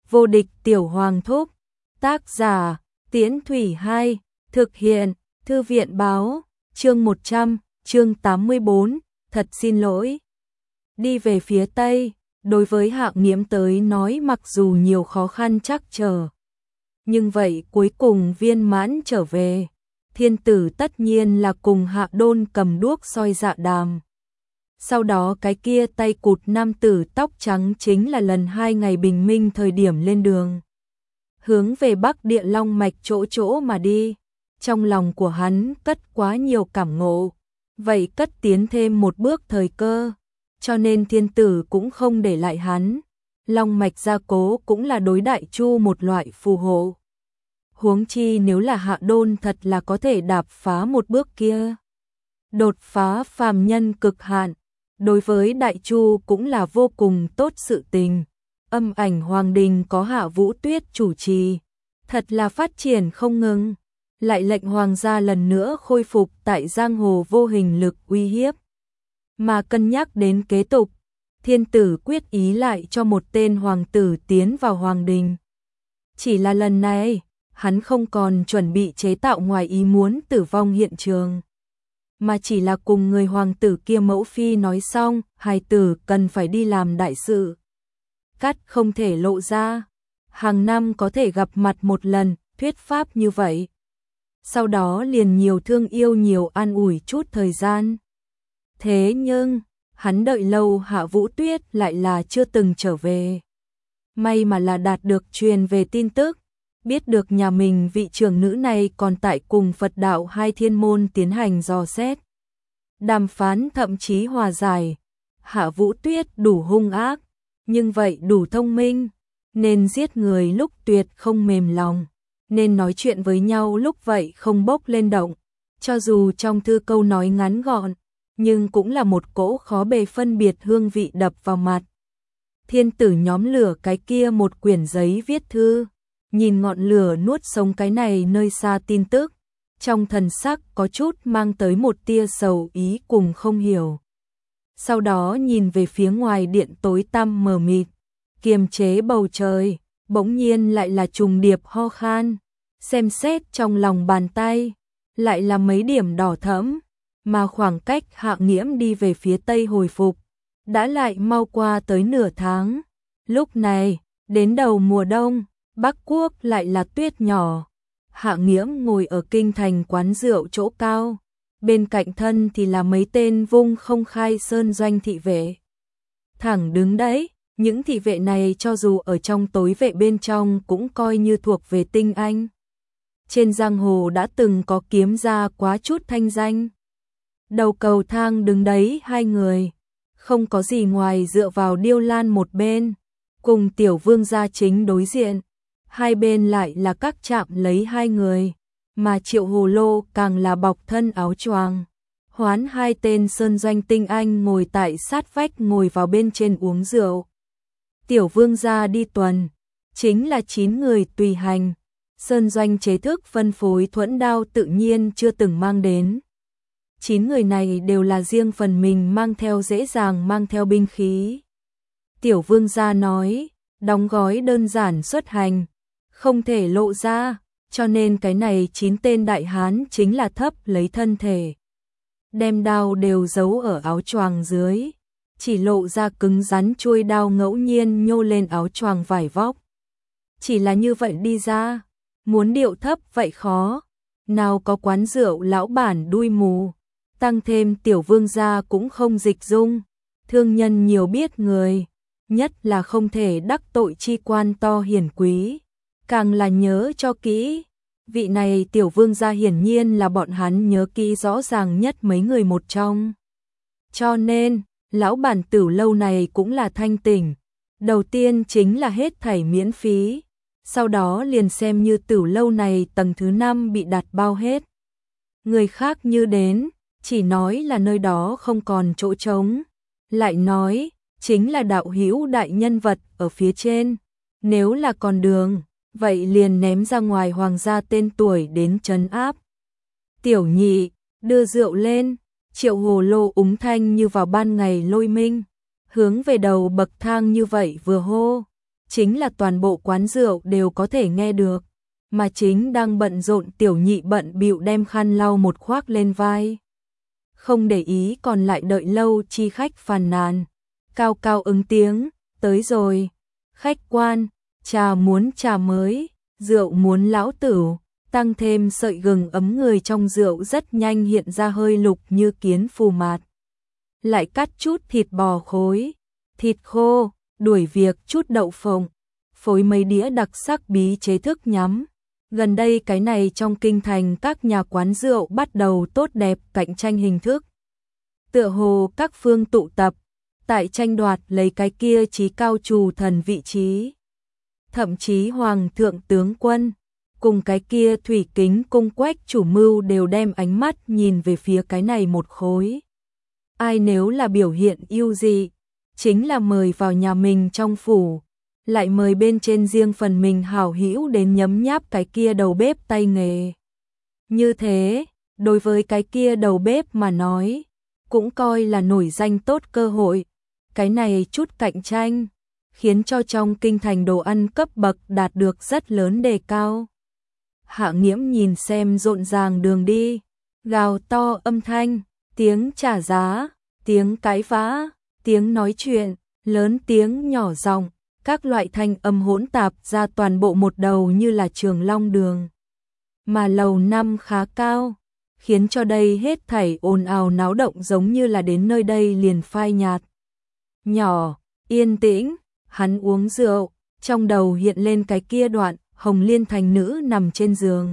Vô địch tiểu hoàng thúc. Tác giả, Tiễn Thủy 2, thực hiện, Thư viện báo, chương 100, chương 84, thật xin lỗi. Đi về phía Tây, đối với Hạng Nghiễm tới nói mặc dù nhiều khó khăn trắc trở, nhưng vậy cuối cùng viên mãn trở về. Thiên tử tất nhiên là cùng Hạ Đôn cầm đuốc soi dạ đàm. Sau đó cái kia tay cụt nam tử tóc trắng chính là lần 2 ngày bình minh thời điểm lên đường, hướng về Bắc Địa Long mạch chỗ mà đi. Trong lòng của hắn cất quá nhiều cảm ngộ, vậy cất tiến thêm một bước thời cơ, cho nên thiên tử cũng không để lại hắn. Long mạch gia cố cũng là đối Đại Chu một loại phù hộ. Huống chi nếu là Hạ Đôn thật là có thể đạp phá một bước kia, đột phá phàm nhân cực hạn, đối với Đại Chu cũng là vô cùng tốt sự tình. Âm Ảnh Hoàng Đình có Hạ Vũ Tuyết chủ trì, thật là phát triển không ngừng, lại lệnh hoàng gia lần nữa khôi phục tại giang hồ vô hình lực uy hiếp. Mà cân nhắc đến kế tục, thiên tử quyết ý lại cho một tên hoàng tử tiến vào hoàng đình. Chỉ là lần này, hắn không còn chuẩn bị chế tạo ngoài ý muốn tử vong hiện trường, mà chỉ là cùng người hoàng tử kia mẫu phi nói xong, hài tử cần phải đi làm đại sự, cắt không thể lộ ra, hàng năm có thể gặp mặt một lần, thuyết pháp như vậy. Sau đó liền nhiều thương yêu nhiều an ủi chút thời gian. Thế nhưng, hắn đợi lâu Hạ Vũ Tuyết lại là chưa từng trở về. May mà là đạt được truyền về tin tức, biết được nhà mình vị trưởng nữ này còn tại cùng Phật đạo hai thiên môn tiến hành dò xét, đàm phán thậm chí hòa giải. Hạ Vũ Tuyết đủ hung ác, nhưng vậy đủ thông minh, nên giết người lúc tuyệt không mềm lòng, nên nói chuyện với nhau lúc vậy không bốc lên động. Cho dù trong thư câu nói ngắn gọn, nhưng cũng là một cỗ khó bề phân biệt hương vị đập vào mặt. Thiên tử nhóm lửa cái kia một quyển giấy viết thư, nhìn ngọn lửa nuốt sống cái này nơi xa tin tức, trong thần sắc có chút mang tới một tia sầu ý cùng không hiểu. Sau đó nhìn về phía ngoài điện tối tăm mờ mịt, kiềm chế bầu trời, bỗng nhiên lại là trùng điệp ho khan, xem xét trong lòng bàn tay, lại là mấy điểm đỏ thẫm, mà khoảng cách Hạng Nghiễm đi về phía Tây hồi phục, đã lại mau qua tới nửa tháng. Lúc này, đến đầu mùa đông, Bắc Quốc lại là tuyết nhỏ. Hạng Nghiễm ngồi ở kinh thành quán rượu chỗ cao, bên cạnh thân thì là mấy tên vung không khai sơn doanh thị vệ. Thẳng đứng đấy, những thị vệ này cho dù ở trong tối vệ bên trong cũng coi như thuộc về tinh anh. Trên giang hồ đã từng có kiếm ra quá chút thanh danh. Đầu cầu thang đứng đấy 2 người, không có gì ngoài dựa vào điêu lan một bên, cùng tiểu vương gia chính đối diện. Hai bên lại là các chạm lấy 2 người, mà Triệu Hồ Lô càng là bọc thân áo choàng. Hoán 2 tên sơn doanh tinh anh ngồi tại sát vách ngồi vào bên trên uống rượu. Tiểu vương gia đi tuần, chính là 9 người tùy hành. Sơn doanh chế thức phân phối thuẫn đao tự nhiên chưa từng mang đến. 9 người này đều là riêng phần mình mang theo dễ dàng mang theo binh khí. Tiểu vương gia nói, đóng gói đơn giản xuất hành, không thể lộ ra, cho nên cái này 9 tên đại hán chính là thấp lấy thân thể, đem đao đều giấu ở áo choàng dưới, chỉ lộ ra cứng rắn chuôi đao ngẫu nhiên nhô lên áo choàng vải vóc. Chỉ là như vậy đi ra, muốn điệu thấp vậy khó, nào có quán rượu lão bản đuôi mù, tăng thêm tiểu vương gia cũng không dịch dung, thương nhân nhiều biết người, nhất là không thể đắc tội chi quan to hiển quý, càng là nhớ cho kỹ. Vị này tiểu vương gia hiển nhiên là bọn hắn nhớ kỹ rõ ràng nhất mấy người một trong. Cho nên, lão bản Tử lâu này cũng là thanh tỉnh. Đầu tiên chính là hết thảy miễn phí, sau đó liền xem như Tử lâu này tầng thứ 5 bị đặt bao hết. Người khác như đến, chỉ nói là nơi đó không còn chỗ trống, lại nói, chính là đạo hữu đại nhân vật ở phía trên, nếu là còn đường, vậy liền ném ra ngoài hoàng gia tên tuổi đến trấn áp. Tiểu nhị, đưa rượu lên. Triệu Hồ Lô úng thanh như vào ban ngày lôi minh, hướng về đầu bậc thang như vậy vừa hô, chính là toàn bộ quán rượu đều có thể nghe được, mà chính đang bận rộn Tiểu Nhị bận bịu đem khăn lau một khoác lên vai. Không để ý còn lại đợi lâu chi khách phàn nàn. Cao cao ứng tiếng, tới rồi. Khách quan, trà muốn trà mới, rượu muốn lão tửu, tăng thêm sợi gừng ấm người trong rượu rất nhanh hiện ra hơi lục như kiến phù mạt. Lại cắt chút thịt bò khối, thịt khô, đuổi việc chút đậu phộng, phối mấy đĩa đặc sắc bí chế thức nhắm. Gần đây cái này trong kinh thành các nhà quán rượu bắt đầu tốt đẹp cạnh tranh hình thức. Tựa hồ các phương tụ tập, tại tranh đoạt lấy cái kia chí cao trù thần vị trí. Thậm chí hoàng thượng tướng quân, cùng cái kia thủy kính cung quách chủ mưu đều đem ánh mắt nhìn về phía cái này một khối. Ai nếu là biểu hiện ưu dị, chính là mời vào nhà mình trong phủ, lại mời bên trên riêng phần mình hảo hữu đến nhấm nháp cái kia đầu bếp tay nghề. Như thế, đối với cái kia đầu bếp mà nói, cũng coi là nổi danh tốt cơ hội. Cái này chút cạnh tranh, khiến cho trong kinh thành đồ ăn cấp bậc đạt được rất lớn đề cao. Hạ Nghiễm nhìn xem rộn ràng đường đi, gào to âm thanh, tiếng trả giá, tiếng cãi vã, tiếng nói chuyện, lớn tiếng nhỏ giọng, các loại thanh âm hỗn tạp ra toàn bộ một đầu như là Trường Long đường. Mà lầu năm khá cao, khiến cho đây hết thảy ồn ào náo động giống như là đến nơi đây liền phai nhạt. Nhỏ, yên tĩnh, hắn uống rượu, trong đầu hiện lên cái kia đoạn Hồng Liên thành nữ nằm trên giường.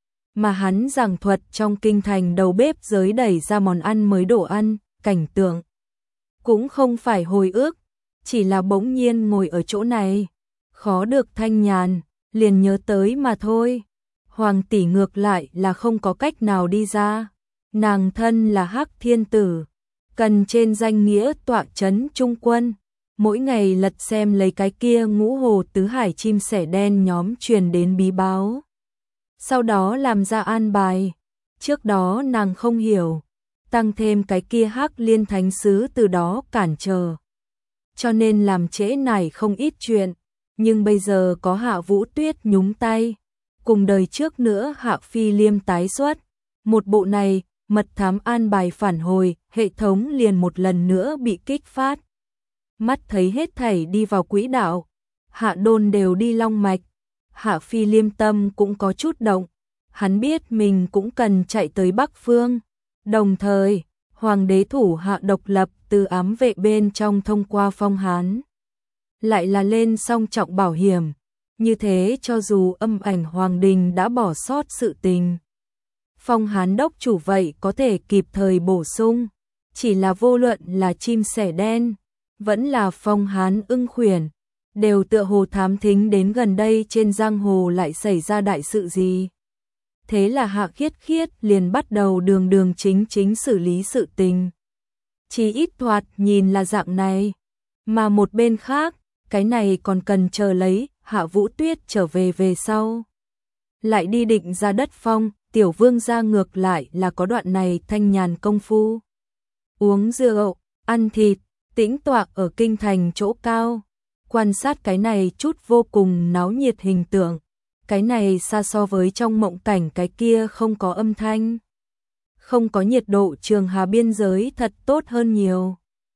Mà hắn giảng thuật trong kinh thành đầu bếp giới đẩy ra món ăn mới đồ ăn, cảnh tượng. Cũng không phải hồi ức, chỉ là bỗng nhiên ngồi ở chỗ này, khó được thanh nhàn, liền nhớ tới mà thôi. Hoàng tỷ ngược lại là không có cách nào đi ra. Nàng thân là Hắc Thiên Tử, cần trên danh nghĩa tọa trấn trung quân, mỗi ngày lật xem lấy cái kia Ngũ Hồ Tứ Hải chim sẻ đen nhóm truyền đến bí báo. Sau đó làm ra an bài, trước đó nàng không hiểu, tăng thêm cái kia Hắc Liên thánh sứ từ đó cản trở. Cho nên làm trễ nải không ít chuyện, nhưng bây giờ có Hạ Vũ Tuyết nhúng tay, cùng đời trước nữa Hạ Phi Liêm tái xuất, một bộ này, mật thám an bài phản hồi, hệ thống liền một lần nữa bị kích phát. Mắt thấy hết thảy đi vào quỹ đạo, Hạ Đôn đều đi long mạch, Hạ Phi Liêm tâm cũng có chút động, hắn biết mình cũng cần chạy tới Bắc Phương. Đồng thời, Hoàng đế thủ hạ độc lập từ ám vệ bên trong thông qua phong hán. Lại là lên song trọng bảo hiểm, như thế cho dù âm ảnh Hoàng đình đã bỏ sót sự tình. Phong hán đốc chủ vậy có thể kịp thời bổ sung, chỉ là vô luận là chim sẻ đen, vẫn là phong hán ưng khuyển, đều tựa hồ thám thính đến gần đây trên giang hồ lại xảy ra đại sự gì. Thế là Hạ Khiết Khiết liền bắt đầu đường chính xử lý sự tình. Chỉ ít thoạt nhìn là dạng này, mà một bên khác, cái này còn cần chờ lấy Hạ Vũ Tuyết trở về sau. Lại đi định ra đất phong, Tiểu Vương gia ngược lại là có đoạn này thanh nhàn công phu. Uống rượu, ăn thịt, tĩnh tọa ở kinh thành chỗ cao, quan sát cái này chút vô cùng náo nhiệt hình tượng. Cái này xa so với trong mộng cảnh cái kia không có âm thanh, không có nhiệt độ trường hà biên giới thật tốt hơn nhiều.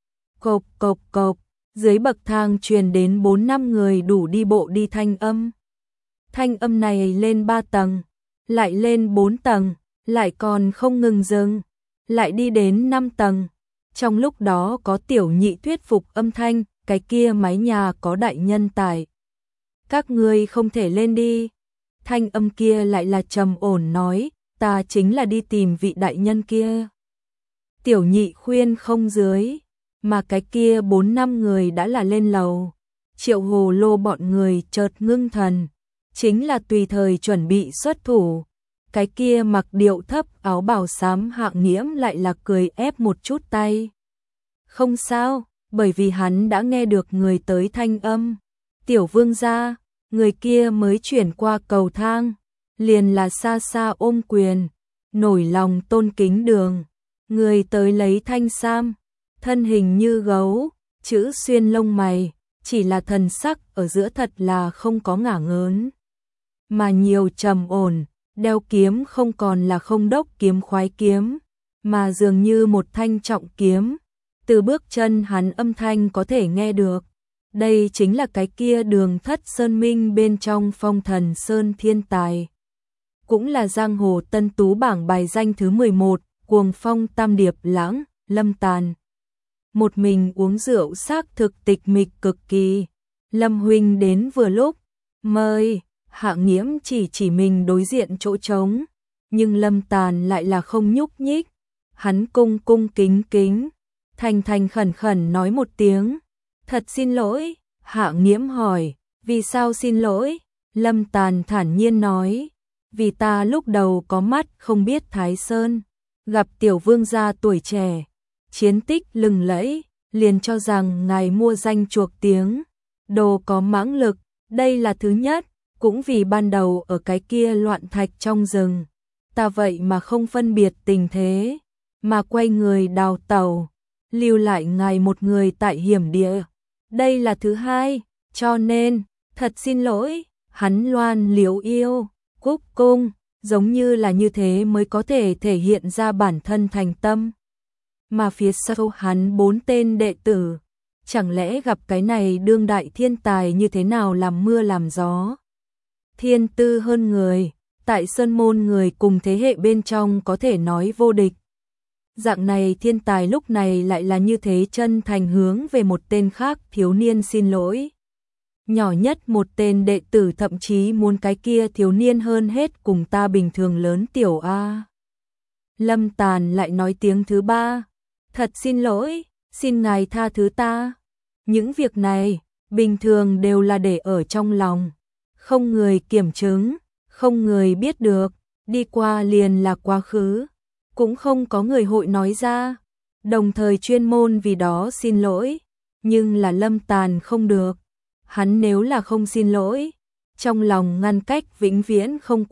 Cộp cộp cộp, dưới bậc thang truyền đến 4-5 người đủ đi bộ đi thanh âm. Thanh âm này lên 3 tầng, lại lên 4 tầng, lại còn không ngừng dừng, lại đi đến 5 tầng. Trong lúc đó có Tiểu Nhị thuyết phục âm thanh, cái kia mái nhà có đại nhân tại. Các ngươi không thể lên đi. Thanh âm kia lại là trầm ổn nói, ta chính là đi tìm vị đại nhân kia. Tiểu Nhị khuyên không dưới, mà cái kia 4-5 người đã là lên lầu. Triệu Hồ Lô bọn người chợt ngưng thần, chính là tùy thời chuẩn bị xuất thủ. Cái kia mặc điệu thấp áo bào xám Hạ Nghiễm lại là cười ép một chút tay. Không sao, bởi vì hắn đã nghe được người tới thanh âm. Tiểu Vương gia, người kia mới chuyển qua cầu thang, liền là xa xa ôm quyền, nổi lòng tôn kính đường. Người tới lấy thanh sam, thân hình như gấu, chữ xuyên lông mày, chỉ là thần sắc ở giữa thật là không có ngả ngớn, mà nhiều trầm ổn, đeo kiếm không còn là không đốc kiếm khoái kiếm, mà dường như một thanh trọng kiếm, từ bước chân hắn âm thanh có thể nghe được. Đây chính là cái kia Đường Thất Sơn Minh bên trong Phong Thần Sơn thiên tài. Cũng là giang hồ tân tú bảng bài danh thứ 11, cuồng phong tam điệp lãng, Lâm Tàn. Một mình uống rượu xác thực tịch mịch cực kỳ. Lâm huynh đến vừa lúc, mời. Hạ Nghiễm chỉ mình đối diện chỗ trống, nhưng Lâm Tàn lại là không nhúc nhích. Hắn cung cung kính kính, thành khẩn khẩn nói một tiếng, thật xin lỗi. Hạ Nghiễm hỏi, vì sao xin lỗi? Lâm Tàn thản nhiên nói, vì ta lúc đầu có mắt không biết Thái Sơn, gặp tiểu vương gia tuổi trẻ, chiến tích lừng lẫy, liền cho rằng ngài mua danh chuộc tiếng, đồ có mãng lực, đây là thứ nhất. Cũng vì ban đầu ở cái kia loạn thạch trong rừng, ta vậy mà không phân biệt tình thế, mà quay người đào tẩu, lưu lại ngài một người tại hiểm địa. Đây là thứ hai, cho nên, thật xin lỗi, hắn loan liễu yêu, cúc cung, giống như là như thế mới có thể thể hiện ra bản thân thành tâm. Mà phía sau hắn 4 tên đệ tử, chẳng lẽ gặp cái này đương đại thiên tài như thế nào làm mưa làm gió. Thiên tư hơn người, tại Sơn Môn người cùng thế hệ bên trong có thể nói vô địch. Dạng này thiên tài lúc này lại là như thế chân thành hướng về một tên khác thiếu niên xin lỗi. Nhỏ nhất một tên đệ tử thậm chí muốn cái kia thiếu niên hơn hết cùng ta bình thường lớn tiểu A. Lâm Tàn lại nói tiếng thứ ba, thật xin lỗi, xin ngài tha thứ ta. Những việc này, bình thường đều là để ở trong lòng. Không người kiểm chứng, không người biết được, đi qua liền là quá khứ, cũng không có người hội nói ra, đồng thời chuyên môn vì đó xin lỗi, nhưng là Lâm Tàn không được, hắn nếu là không xin lỗi, trong lòng ngăn cách vĩnh viễn không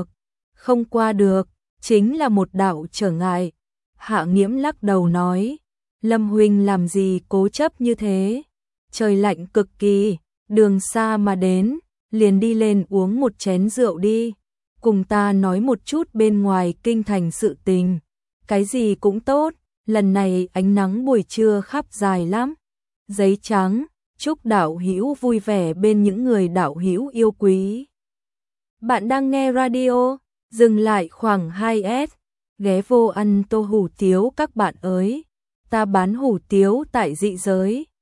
qua được, chính là một đạo trở ngại. Hạ Nghiễm lắc đầu nói, Lâm huynh làm gì cố chấp như thế, trời lạnh cực kỳ, đường xa mà đến. Liền đi lên uống một chén rượu đi, cùng ta nói một chút bên ngoài kinh thành sự tình, cái gì cũng tốt, lần này ánh nắng buổi trưa khắp dài lắm, giấy trắng, chúc đạo hữu vui vẻ bên những người đạo hữu yêu quý. Bạn đang nghe radio, dừng lại khoảng 2S, ghé vô ăn tô hủ tiếu các bạn ơi, ta bán hủ tiếu tại dị giới.